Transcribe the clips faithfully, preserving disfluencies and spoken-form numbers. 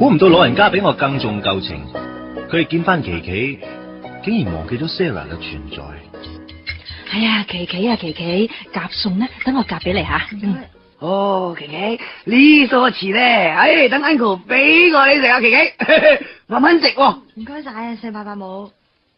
估唔到老人家比我更重舊情，佢哋見翻琪琪，竟然忘記咗 Sarah 嘅存在。 哎呀，琪琪啊，琪琪，夾餸咧，等我夾俾你吓。嗯。 哦，琪琪，呢梳詞咧，唉，等 uncle 俾我你食啊，琪琪，慢慢食喎。 唔該晒啊，四伯伯母。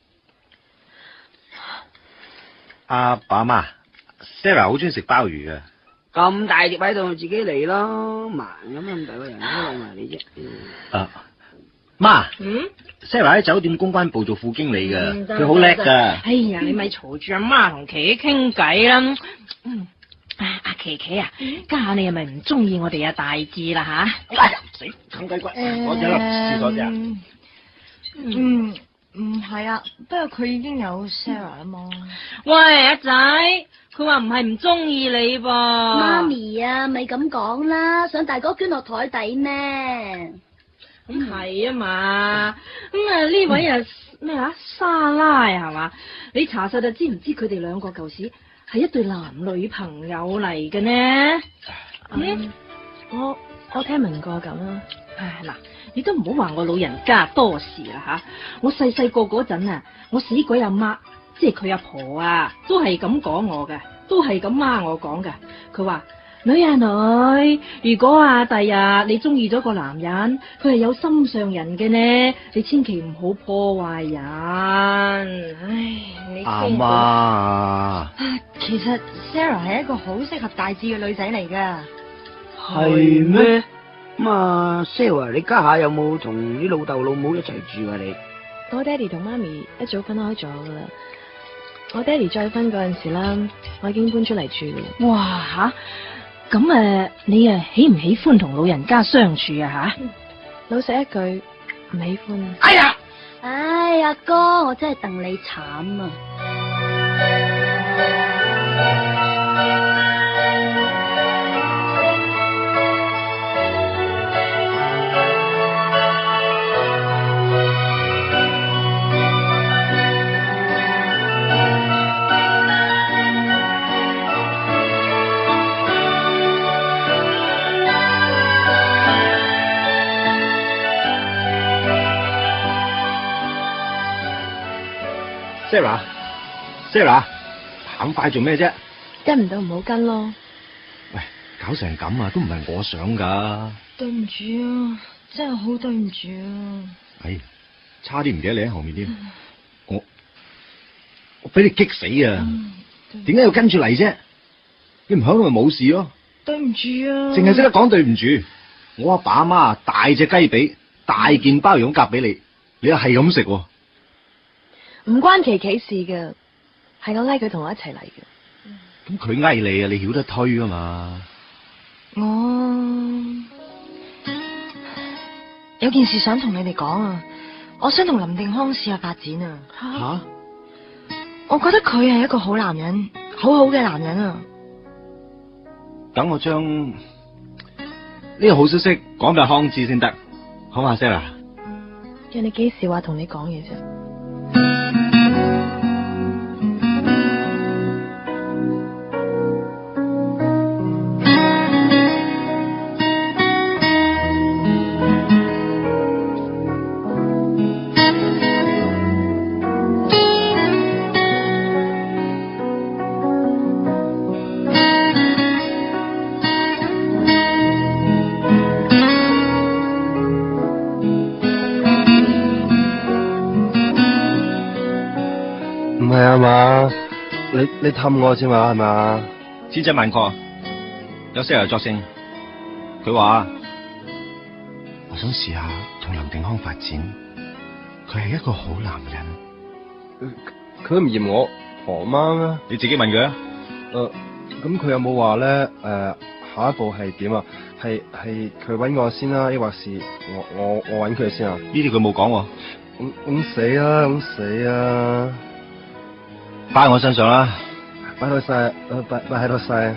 阿爸阿媽 ，Sarah 好中意食鮑魚嘅。 咁大碟喺度，自己嚟咯，盲咁咁大個人，都攞埋你啫。 啊，媽， 嗯 ，Sarah 喺酒店公關部做副經理嘅，佢好叻噶。 哎呀，你咪嘈住阿媽同琪琪傾偈啦。嗯，阿琪琪啊，家下你係咪唔中意我哋阿大志啦吓？ 哎呀，死啃雞骨，我有粒試咗啫。 嗯，唔係啊，不過佢已經有 Sarah 啊嘛。 喂，阿仔。佢話唔係唔中意你噃， 媽咪啊，咪咁講啦，想大哥捐落台底咩？ 咁係啊嘛，咁啊呢位啊咩啊莎拉係嘛？你查實就知唔知佢哋兩個舊時係一對男女朋友嚟嘅呢？ 嗯，我我聽聞過咁啦。 唉嗱，你都唔好話我老人家多事啦吓，我細細個嗰陣啊，我死鬼阿媽。即係佢阿婆啊，都係咁講我嘅，都係咁媽我講嘅。佢話女啊女，如果啊第日你中意咗個男人，佢係有心上人嘅呢，你千祈唔好破壞人。唉，你阿媽啊， 其實 Sarah 係一個好適合大志嘅女仔嚟噶。 係咩？咁啊 ，Sarah，你家下有冇同啲老豆老母一齊住啊？你？ 我爹哋同媽咪一早分開咗噶啦。我爹哋再婚嗰陣時啦，我已經搬出嚟住。 哇吓，咁誒，你啊喜唔喜歡同老人家相處啊吓？ 老實一句，唔喜歡啊。 哎呀， 唉，阿哥，我真係戥你慘啊！ Sarah，Sarah， 行快做咩啫？ 跟唔到唔好跟咯。 喂，搞成咁啊，都唔係我想噶。 對唔住啊，真係好對唔住啊。 哎，差啲唔記得你喺後面添，嗯、我我俾你激死啊！點解、嗯、要跟住嚟啫？你唔響度咪冇事咯。 對唔住啊！ 淨係識得講對唔住。我阿爸阿媽大隻雞髀，大件鮑魚咁夾俾你，你又係咁食。 唔關琪琪事噶，係我拉佢同我一齊嚟嘅。 咁佢嗌你啊，你曉得推啊嘛？ 我有件事想同你哋講啊，我想同林定康試下發展啊。吓、啊？我覺得佢係一個好男人，好好嘅男人啊。 等我將呢個好消息講俾康知先得，好嘛 ，Sarah？ 人哋幾時話同你講嘢啫？ 唔係啊嘛，你你氹我啫嘛係嘛？ 千真萬確，有 Sarah 作證，佢話我想試下同林定康發展，佢係一個好男人。 佢都唔嫌我婆媽咩？ 你自己問佢啊。 誒、呃，咁佢有冇話咧？誒、呃，下一步係點啊？係係佢搵我先啦，抑或是我我我搵佢先啊？ 呢啲佢冇講喎。 咁咁死啦，咁死啊！ 擺喺我身上啦， 擺到晒，誒，擺擺喺度晒。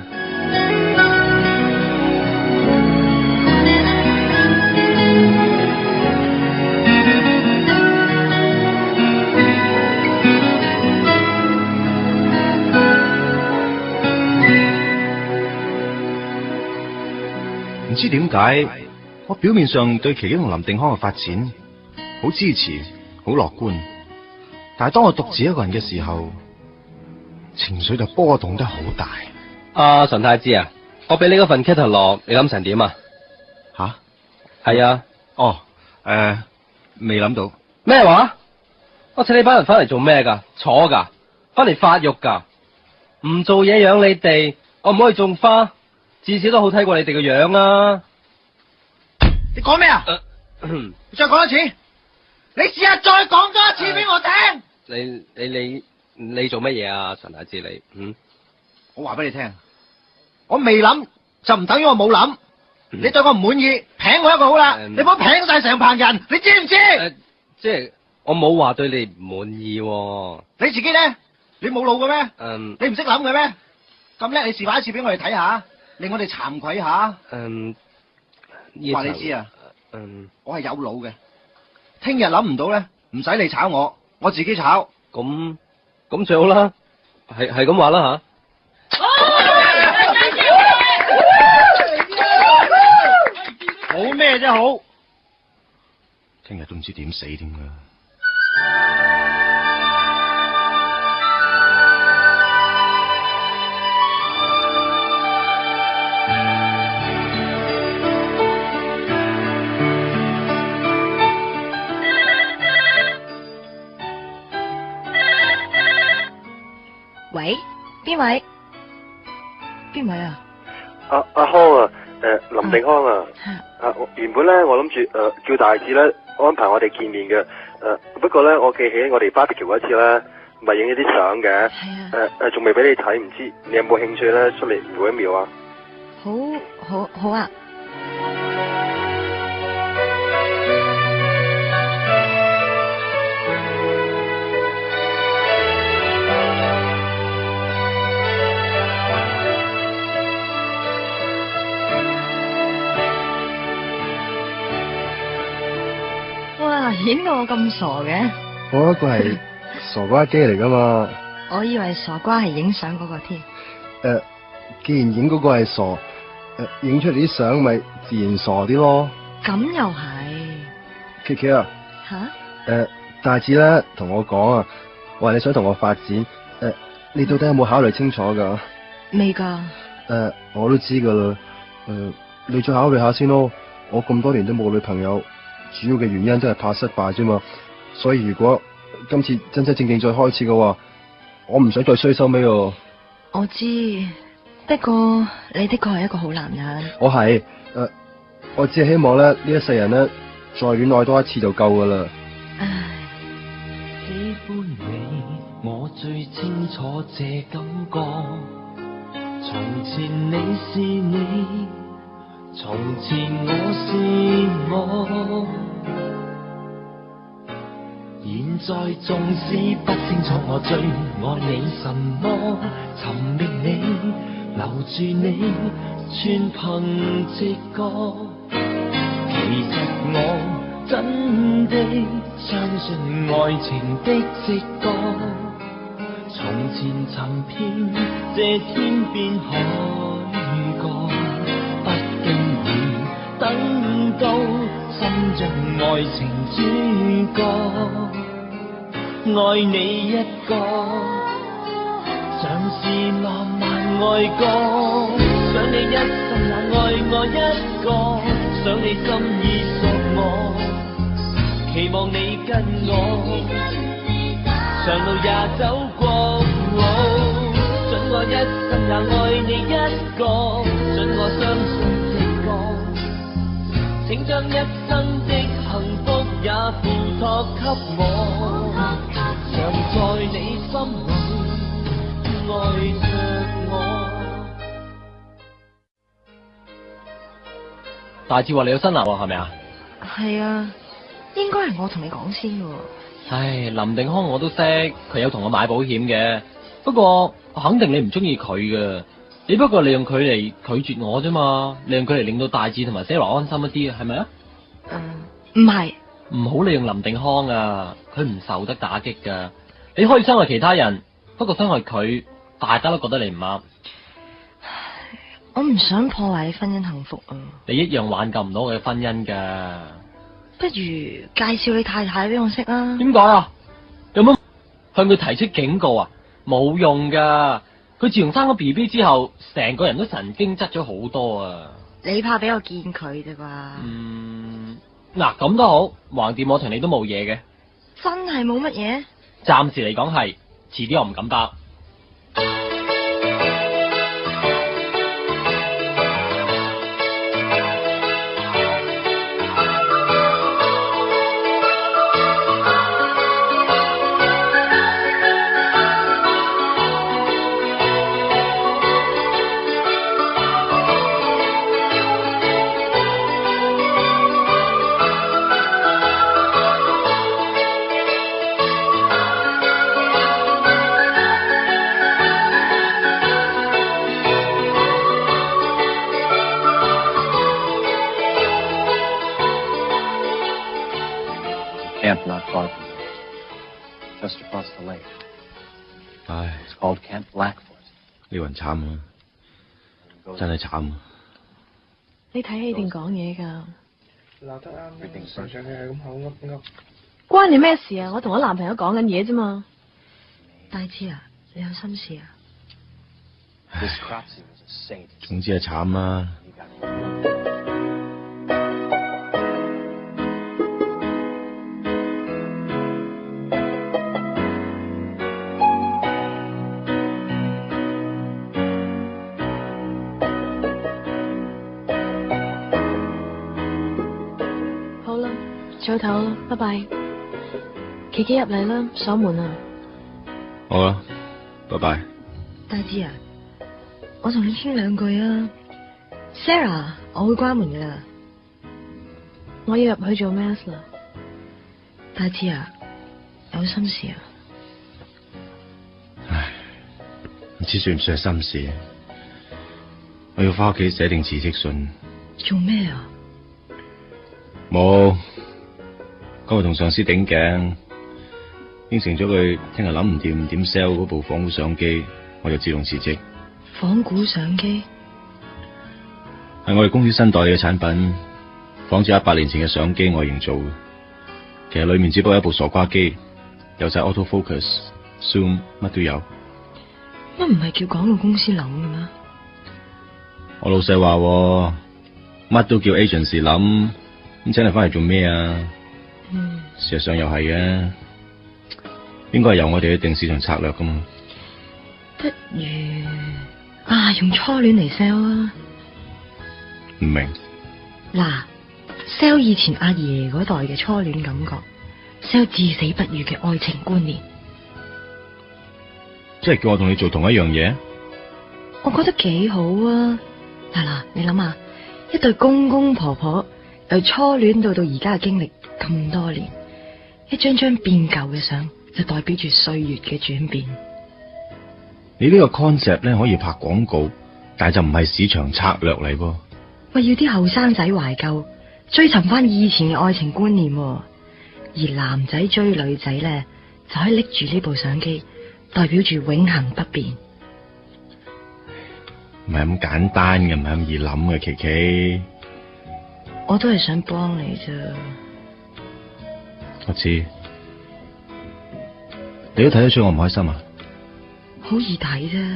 唔知點解我表面上對琪琪同林定康嘅發展好支持，好樂觀，但係當我獨自一個人嘅時候，情緒就波動得好大。 阿陳太知啊，我俾你嗰份 catalog， 你諗成點啊？ 吓？ 係啊。 哦，誒、呃，未諗到。 咩話？我請你班人翻嚟做咩噶？坐噶？翻嚟發育噶？唔做嘢養你哋，我唔可以種花，至少都好睇過你哋個樣啊！ 你講咩啊？ 嗯、 再講多次，你試下再講多一次俾我聽。 你你你你做乜嘢啊？陳太知你，嗯？ 我話俾你聽，我未諗就唔等於我冇諗。嗯、你對我唔滿意，評我一個好啦，嗯、你唔好評晒成棚人，你知唔知？ 呃、即係我冇話對你唔滿意、啊。 你自己咧，你冇腦嘅咩？ 嗯。你唔識諗嘅咩？咁叻，你示範一次俾我哋睇下，令我哋慚愧下。嗯。話你知啊，嗯，我係有腦嘅。聽日諗唔到咧，唔使你炒我，我自己炒。 咁咁最好啦，係係咁話啦吓。 好咩啫好？ 聽日都唔知點死添噶。 喂，邊位？邊位啊？ 阿阿康啊，誒林定康啊，啊原本咧我諗住誒叫大志咧安排我哋見面嘅，誒不過咧我記起我哋 barbecue 嗰次咧，咪影咗啲相嘅，誒誒仲未俾你睇，唔知你有冇興趣咧出嚟瞄一瞄啊？ 好，好，好啊！影到我咁傻嘅？ 我嗰個係傻瓜機嚟噶嘛？ 我以為傻瓜係影相嗰個添。誒、 呃，既然影嗰個係傻，誒、呃，影出嚟啲相咪自然傻啲咯。 咁又係。 琪琪啊。吓？誒、呃，大志咧同我講啊，話你想同我發展，誒、呃，你到底有冇考慮清楚噶？ 未噶。誒、 呃，我都知噶啦。誒、呃，你再考慮下先咯。我咁多年都冇女朋友。主要嘅原因都係怕失敗啫嘛，所以如果今次真真正正再開始嘅話，我唔想再衰收尾喎。 我知，不過你的確係一個好男人。 我係，誒、呃，我只係希望咧呢一世人咧再戀愛多一次就夠噶啦。唉， 喜歡你，我最清楚這感覺。從前你是你。從前我是我，現在縱使不清楚我最愛你什麼，尋覓你，留住你，全憑直覺。其實我真的相信愛情的直覺，從前尋遍這天邊海角。等到心像愛情主角，愛你一個，像是浪漫愛歌。想你一生也愛我一個，想你心已屬我，期望你跟我，長路也走過。准我一生也愛你一個，准我相信。請將一生的幸福也付託給我，常在你心裏愛着我。 大志話你有新男喎，係咪啊？ 係啊，應該係我同你講先嘅。 唉，林定康我都識，佢有同我買保險嘅，不過我肯定你唔中意佢嘅。只不過利用佢嚟拒絕我啫嘛，利用佢嚟令到大志同埋 Sarah 安心一啲，係咪啊？ 嗯，唔係。 唔好利用林定康啊，佢唔受得打擊噶。你可以傷害其他人，不過傷害佢，大家都覺得你唔啱。 我唔想破壞你婚姻幸福啊！ 你一樣挽救唔到我嘅婚姻噶。 不如介紹你太太俾我識啊？ 點解啊？有冇向佢提出警告啊？冇用噶，佢自從生咗 B B 之後，成個人都神經質咗好多啊！ 你怕俾我見佢啫啩？ 嗯，嗱咁都好，橫掂我同你都冇嘢嘅。 真係冇乜嘢？ 暫時嚟講係，遲啲我唔敢答。 Camp not far from here, just across the lake. 唉 It's called Camp Blackfoot. 呢個人慘啊，真係慘啊！ 你睇戲定講嘢㗎？ 鬧得啱，常常係咁口噏噏。 關你咩事啊？我同我男朋友講緊嘢啫嘛。 大志啊，你有心事啊？ 總之係慘啦。 早唞啦，拜拜。琪琪入嚟啦，鎖門啊。 好啦，拜拜。 大志啊，我同你傾兩句啊。Sarah， 我會關門噶啦。 我要入去做 mass 啦。 大志啊，有心事啊。 唉，唔知算唔算係心事？我要翻屋企寫定辭職信。 做咩啊？ 冇。今日同上司頂頸，應承咗佢聽日諗唔掂點 sell 嗰部仿古相機，我就自動辭職。 仿古相機係我哋公司新代理嘅產品，仿照一百年前嘅相機外形做嘅。其實裏面只不過一部傻瓜機，有晒 auto focus、zoom 乜都有。 乜唔係叫廣告公司諗嘅咩？ 我老細話乜都叫 agency 諗，咁請你翻嚟做咩啊？ 嗯， 事實上又係嘅，應該係由我哋去定市場策略噶嘛。 不如啊，用初戀嚟 sell 啊？ 唔明。 嗱 ，sell 以前阿爺嗰代嘅初戀感覺 ，sell 至死不渝嘅愛情觀念。 即係叫我同你做同一樣嘢？ 我覺得幾好啊！嗱嗱，你諗下，一對公公婆婆由初戀到到而家嘅經歷。咁多年，一張張變舊嘅相就代表住歲月嘅轉變。 你呢個 concept 咧可以拍廣告，但係就唔係市場策略嚟噃。 喂，要啲後生仔懷舊，追尋翻以前嘅愛情觀念，而男仔追女仔咧就可以拎住呢部相機，代表住永恆不變。 唔係咁簡單嘅，唔係咁易諗嘅，琪琪。 我都係想幫你啫。 我知，你都睇得出我唔開心啊？ 好易睇啫。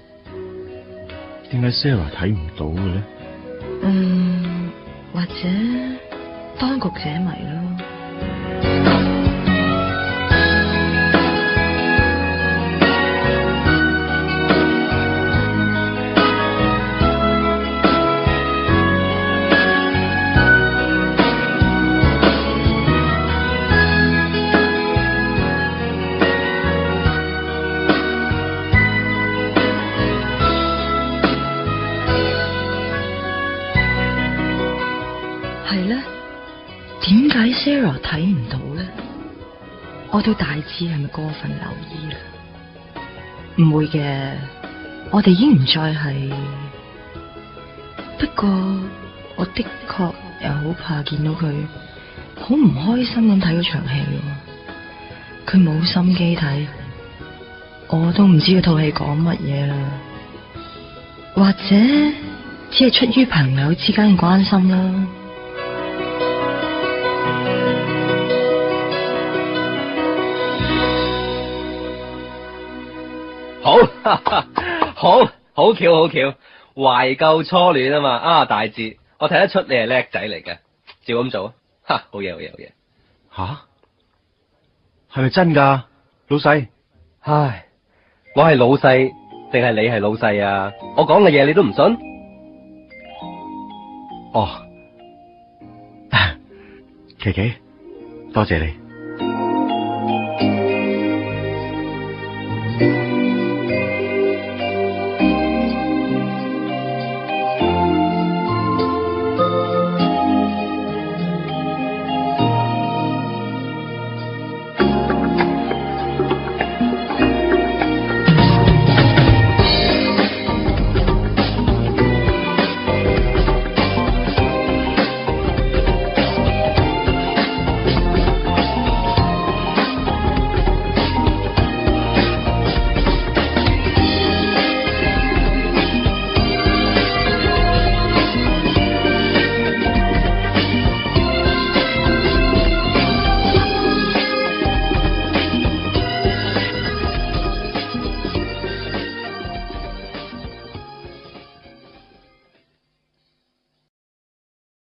點解 Sarah 睇唔到嘅咧？ 嗯，或者當局者迷咯。Sarah 睇唔到咧，我對大志係咪過分留意啦？唔會嘅，我哋已經唔再係。不過我的確又好怕見到佢好唔開心咁睇嗰場戲。佢冇心機睇，我都唔知佢套戲講乜嘢啦。或者只係出於朋友之間嘅關心啦。 好，好，好巧好巧，懷舊初戀啊嘛，啊大志，我睇得出你係叻仔嚟嘅，照咁做啊，哈，好嘢好嘢好嘢。 吓，係咪真噶，老細？ 唉，我係老細定係你係老細啊？我講嘅嘢你都唔信？ 哦，琪琪，多謝你。